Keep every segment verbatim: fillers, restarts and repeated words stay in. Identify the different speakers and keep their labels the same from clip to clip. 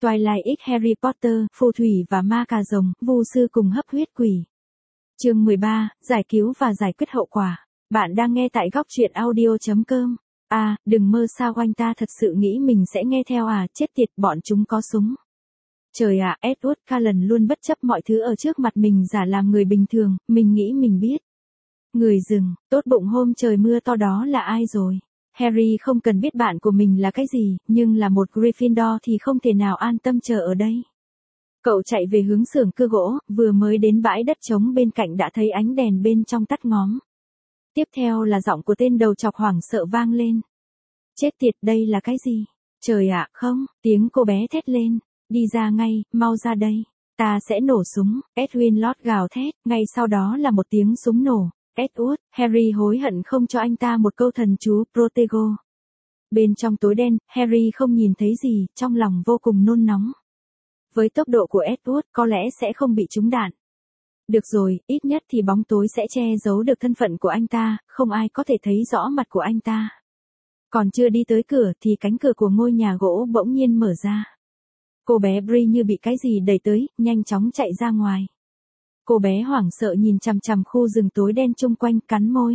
Speaker 1: Twilight X Harry Potter, phù thủy và ma cà rồng, vu sư cùng hấp huyết quỷ. Chương mười ba, giải cứu và giải quyết hậu quả. Bạn đang nghe tại góc truyện audio chấm com. À, đừng mơ sao anh ta thật sự nghĩ mình sẽ nghe theo à, chết tiệt, bọn chúng có súng. Trời ạ, à, Edward Cullen luôn bất chấp mọi thứ ở trước mặt mình giả làm người bình thường, mình nghĩ mình biết. Người rừng, tốt bụng hôm trời mưa to đó là ai rồi? Harry không cần biết bạn của mình là cái gì, nhưng là một Gryffindor thì không thể nào an tâm chờ ở đây. Cậu chạy về hướng xưởng cưa gỗ, vừa mới đến bãi đất trống bên cạnh đã thấy ánh đèn bên trong tắt ngóm. Tiếp theo là giọng của tên đầu chọc hoảng sợ vang lên. Chết tiệt, đây là cái gì? Trời ạ, à, không, tiếng cô bé thét lên. Đi ra ngay, mau ra đây. Ta sẽ nổ súng, Edwin Lott gào thét, ngay sau đó là một tiếng súng nổ. Edward, Harry hối hận không cho anh ta một câu thần chú Protego. Bên trong tối đen, Harry không nhìn thấy gì, trong lòng vô cùng nôn nóng. Với tốc độ của Edward, có lẽ sẽ không bị trúng đạn. Được rồi, ít nhất thì bóng tối sẽ che giấu được thân phận của anh ta, không ai có thể thấy rõ mặt của anh ta. Còn chưa đi tới cửa thì cánh cửa của ngôi nhà gỗ bỗng nhiên mở ra. Cô bé Bree như bị cái gì đẩy tới, nhanh chóng chạy ra ngoài. Cô bé hoảng sợ nhìn chằm chằm khu rừng tối đen chung quanh, cắn môi.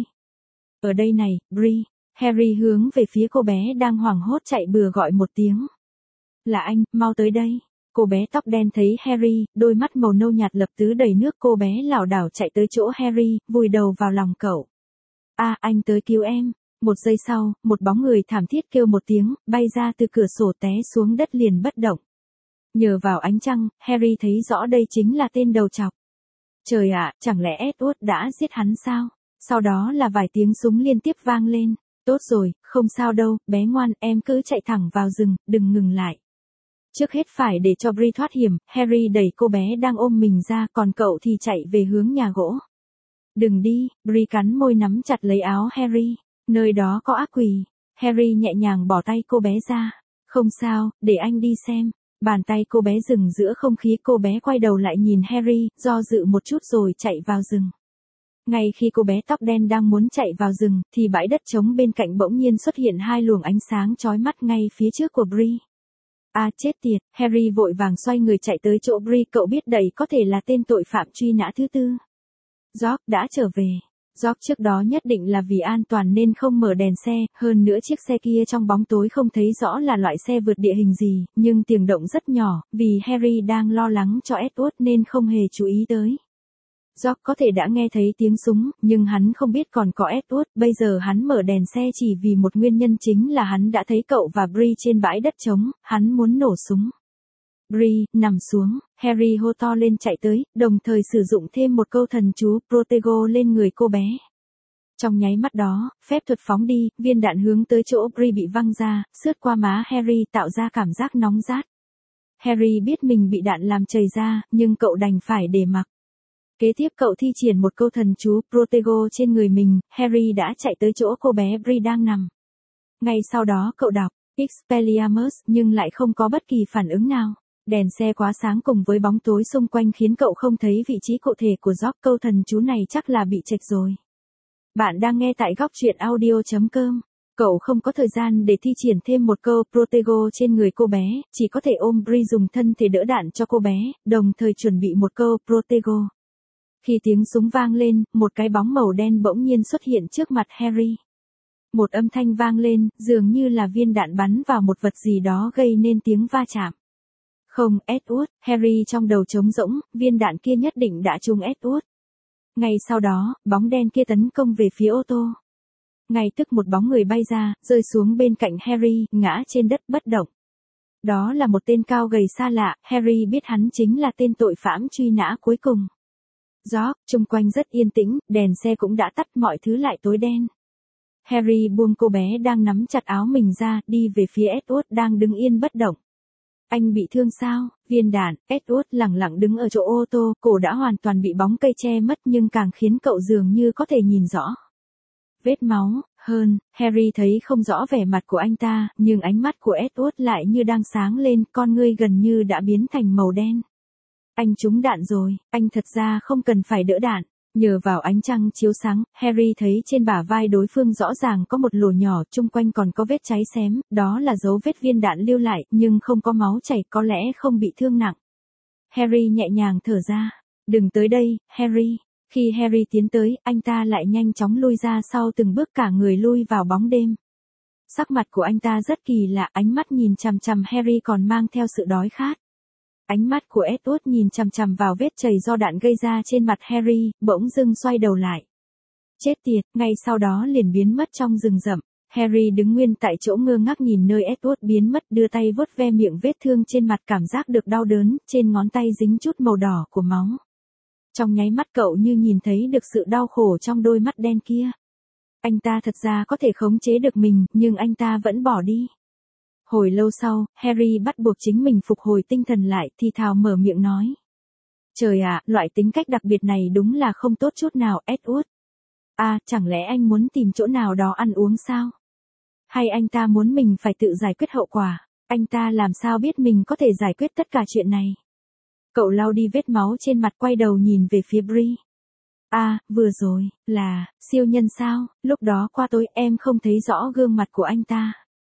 Speaker 1: Ở đây này, Bree. Harry hướng về phía cô bé đang hoảng hốt chạy bừa gọi một tiếng. Là anh, mau tới đây. Cô bé tóc đen thấy Harry, đôi mắt màu nâu nhạt lập tứ đầy nước, cô bé lảo đảo chạy tới chỗ Harry, vùi đầu vào lòng cậu. À, anh tới cứu em. Một giây sau, một bóng người thảm thiết kêu một tiếng, bay ra từ cửa sổ té xuống đất liền bất động. Nhờ vào ánh trăng, Harry thấy rõ đây chính là tên đầu chọc. Trời ạ, à, chẳng lẽ Edward đã giết hắn sao? Sau đó là vài tiếng súng liên tiếp vang lên. Tốt rồi, không sao đâu, bé ngoan, em cứ chạy thẳng vào rừng, đừng ngừng lại. Trước hết phải để cho Bree thoát hiểm, Harry đẩy cô bé đang ôm mình ra, còn cậu thì chạy về hướng nhà gỗ. Đừng đi, Bree cắn môi nắm chặt lấy áo Harry. Nơi đó có ác quỷ. Harry nhẹ nhàng bỏ tay cô bé ra. Không sao, để anh đi xem. Bàn tay cô bé dừng giữa không khí, cô bé quay đầu lại nhìn Harry, do dự một chút rồi chạy vào rừng. Ngay khi cô bé tóc đen đang muốn chạy vào rừng, thì bãi đất trống bên cạnh bỗng nhiên xuất hiện hai luồng ánh sáng chói mắt ngay phía trước của Bree. À, chết tiệt, Harry vội vàng xoay người chạy tới chỗ Bree, cậu biết đây có thể là tên tội phạm truy nã thứ tư. George đã trở về. George trước đó nhất định là vì an toàn nên không mở đèn xe, hơn nữa chiếc xe kia trong bóng tối không thấy rõ là loại xe vượt địa hình gì, nhưng tiếng động rất nhỏ, vì Harry đang lo lắng cho Edward nên không hề chú ý tới. George có thể đã nghe thấy tiếng súng, nhưng hắn không biết còn có Edward, bây giờ hắn mở đèn xe chỉ vì một nguyên nhân, chính là hắn đã thấy cậu và Bree trên bãi đất trống, hắn muốn nổ súng. Bree, nằm xuống, Harry hô to lên chạy tới, đồng thời sử dụng thêm một câu thần chú Protego lên người cô bé. Trong nháy mắt đó, phép thuật phóng đi, viên đạn hướng tới chỗ Bree bị văng ra, sướt qua má Harry tạo ra cảm giác nóng rát. Harry biết mình bị đạn làm chảy ra, nhưng cậu đành phải để mặc. Kế tiếp cậu thi triển một câu thần chú Protego trên người mình, Harry đã chạy tới chỗ cô bé Bree đang nằm. Ngay sau đó cậu đọc Expelliarmus nhưng lại không có bất kỳ phản ứng nào. Đèn xe quá sáng cùng với bóng tối xung quanh khiến cậu không thấy vị trí cụ thể của George, câu thần chú này chắc là bị chệch rồi. Bạn đang nghe tại góc truyện audio chấm com. Cậu không có thời gian để thi triển thêm một câu Protego trên người cô bé, chỉ có thể ôm Bree dùng thân thể đỡ đạn cho cô bé, đồng thời chuẩn bị một câu Protego. Khi tiếng súng vang lên, một cái bóng màu đen bỗng nhiên xuất hiện trước mặt Harry. Một âm thanh vang lên, dường như là viên đạn bắn vào một vật gì đó gây nên tiếng va chạm. Không, Edward, Harry trong đầu trống rỗng, viên đạn kia nhất định đã trúng Edward. Ngay sau đó, bóng đen kia tấn công về phía ô tô. Ngay tức một bóng người bay ra, rơi xuống bên cạnh Harry, ngã trên đất bất động. Đó là một tên cao gầy xa lạ, Harry biết hắn chính là tên tội phạm truy nã cuối cùng. George, chung quanh rất yên tĩnh, đèn xe cũng đã tắt, mọi thứ lại tối đen. Harry buông cô bé đang nắm chặt áo mình ra, đi về phía Edward đang đứng yên bất động. Anh bị thương sao? Viên đạn, Edward lẳng lặng đứng ở chỗ ô tô, cổ đã hoàn toàn bị bóng cây che mất nhưng càng khiến cậu dường như có thể nhìn rõ. Vết máu, hơn, Harry thấy không rõ vẻ mặt của anh ta, nhưng ánh mắt của Edward lại như đang sáng lên, con ngươi gần như đã biến thành màu đen. Anh trúng đạn rồi, anh thật ra không cần phải đỡ đạn. Nhờ vào ánh trăng chiếu sáng, Harry thấy trên bả vai đối phương rõ ràng có một lỗ nhỏ, chung quanh còn có vết cháy xém, đó là dấu vết viên đạn lưu lại, nhưng không có máu chảy, có lẽ không bị thương nặng. Harry nhẹ nhàng thở ra. Đừng tới đây, Harry. Khi Harry tiến tới, anh ta lại nhanh chóng lui ra sau từng bước, cả người lui vào bóng đêm. Sắc mặt của anh ta rất kỳ lạ, ánh mắt nhìn chằm chằm Harry còn mang theo sự đói khát. Ánh mắt của Edward nhìn chằm chằm vào vết chảy do đạn gây ra trên mặt Harry, bỗng dưng xoay đầu lại. Chết tiệt, ngay sau đó liền biến mất trong rừng rậm. Harry đứng nguyên tại chỗ ngơ ngác nhìn nơi Edward biến mất, đưa tay vuốt ve miệng vết thương trên mặt, cảm giác được đau đớn, trên ngón tay dính chút màu đỏ của máu. Trong nháy mắt cậu như nhìn thấy được sự đau khổ trong đôi mắt đen kia. Anh ta thật ra có thể khống chế được mình, nhưng anh ta vẫn bỏ đi. Hồi lâu sau, Harry bắt buộc chính mình phục hồi tinh thần lại, thì thào mở miệng nói. Trời ạ, loại tính cách đặc biệt này đúng là không tốt chút nào, Edward. À, chẳng lẽ anh muốn tìm chỗ nào đó ăn uống sao? Hay anh ta muốn mình phải tự giải quyết hậu quả? Anh ta làm sao biết mình có thể giải quyết tất cả chuyện này? Cậu lau đi vết máu trên mặt, quay đầu nhìn về phía Bree. À, vừa rồi, là, siêu nhân sao? Lúc đó qua tối em không thấy rõ gương mặt của anh ta.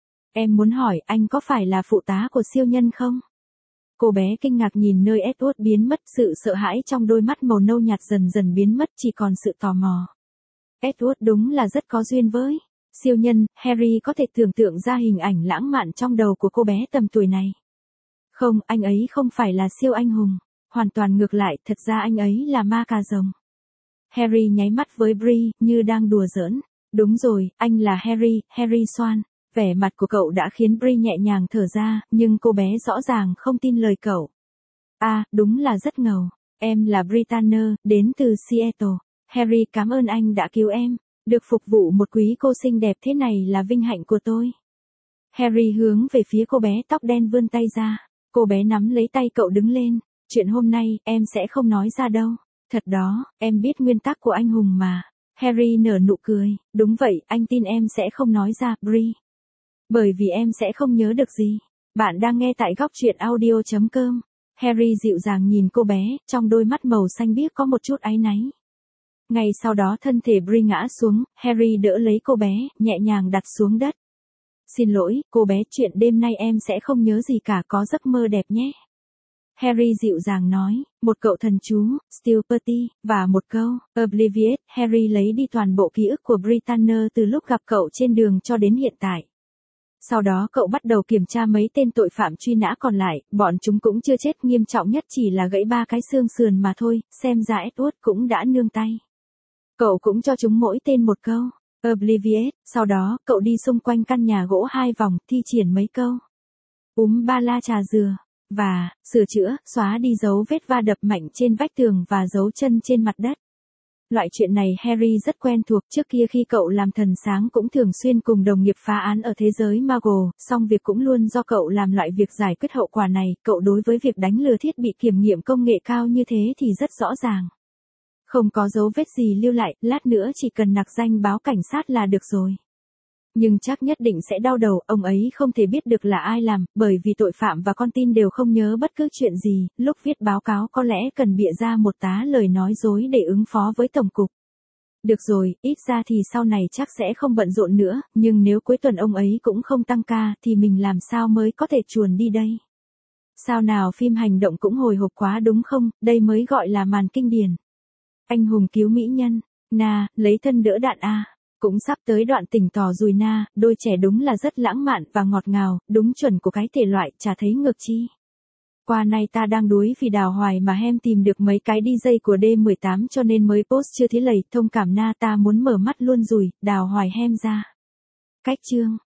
Speaker 1: Em muốn hỏi anh có phải là phụ tá của siêu nhân không? Cô bé kinh ngạc nhìn nơi Edward biến mất, sự sợ hãi trong đôi mắt màu nâu nhạt dần dần biến mất, chỉ còn sự tò mò. Edward đúng là rất có duyên với siêu nhân. Harry có thể tưởng tượng ra hình ảnh lãng mạn trong đầu của cô bé tầm tuổi này. Không, anh ấy không phải là siêu anh hùng. Hoàn toàn ngược lại, thật ra anh ấy là ma cà rồng. Harry nháy mắt với Bree, như đang đùa giỡn. Đúng rồi, anh là Harry, Harry Swan. Vẻ mặt của cậu đã khiến Bree nhẹ nhàng thở ra, nhưng cô bé rõ ràng không tin lời cậu. À, đúng là rất ngầu. Em là Bree Tanner, đến từ Seattle. Harry cảm ơn anh đã cứu em. Được phục vụ một quý cô xinh đẹp thế này là vinh hạnh của tôi. Harry hướng về phía cô bé tóc đen vươn tay ra. Cô bé nắm lấy tay cậu đứng lên. Chuyện hôm nay, em sẽ không nói ra đâu. Thật đó, em biết nguyên tắc của anh hùng mà. Harry nở nụ cười. Đúng vậy, anh tin em sẽ không nói ra, Bree. Bởi vì em sẽ không nhớ được gì. Bạn đang nghe tại góc truyện audio chấm com. Harry dịu dàng nhìn cô bé, trong đôi mắt màu xanh biếc có một chút áy náy. Ngay sau đó thân thể Bree ngã xuống, Harry đỡ lấy cô bé, nhẹ nhàng đặt xuống đất. Xin lỗi, cô bé, chuyện đêm nay em sẽ không nhớ gì cả, có giấc mơ đẹp nhé. Harry dịu dàng nói, một cậu thần chú, Still Petty, và một câu, Oblivious. Harry lấy đi toàn bộ ký ức của Bree Tanner từ lúc gặp cậu trên đường cho đến hiện tại. Sau đó cậu bắt đầu kiểm tra mấy tên tội phạm truy nã còn lại, bọn chúng cũng chưa chết, nghiêm trọng nhất chỉ là gãy ba cái xương sườn mà thôi, xem ra Edward cũng đã nương tay. Cậu cũng cho chúng mỗi tên một câu, Oblivious, sau đó cậu đi xung quanh căn nhà gỗ hai vòng, thi triển mấy câu. Úm ba la trà dừa, và, sửa chữa, xóa đi dấu vết va đập mạnh trên vách tường và dấu chân trên mặt đất. Loại chuyện này Harry rất quen thuộc, trước kia khi cậu làm thần sáng cũng thường xuyên cùng đồng nghiệp phá án ở thế giới Muggle, song việc cũng luôn do cậu làm loại việc giải quyết hậu quả này, cậu đối với việc đánh lừa thiết bị kiểm nghiệm công nghệ cao như thế thì rất rõ ràng. Không có dấu vết gì lưu lại, lát nữa chỉ cần nặc danh báo cảnh sát là được rồi. Nhưng chắc nhất định sẽ đau đầu, ông ấy không thể biết được là ai làm, bởi vì tội phạm và con tin đều không nhớ bất cứ chuyện gì, lúc viết báo cáo có lẽ cần bịa ra một tá lời nói dối để ứng phó với tổng cục. Được rồi, ít ra thì sau này chắc sẽ không bận rộn nữa, nhưng nếu cuối tuần ông ấy cũng không tăng ca thì mình làm sao mới có thể chuồn đi đây? Sao nào phim hành động cũng hồi hộp quá đúng không, đây mới gọi là màn kinh điển. Anh hùng cứu mỹ nhân, na, lấy thân đỡ đạn a. Cũng sắp tới đoạn tỉnh tỏ dùi na, đôi trẻ đúng là rất lãng mạn và ngọt ngào, đúng chuẩn của cái thể loại, chả thấy ngược chi. Qua nay ta đang đuối vì đào hoài mà hem tìm được mấy cái đi dây của D mười tám cho nên mới post chưa thế lầy, thông cảm na, ta muốn mở mắt luôn rồi, đào hoài hem ra. Cách chương.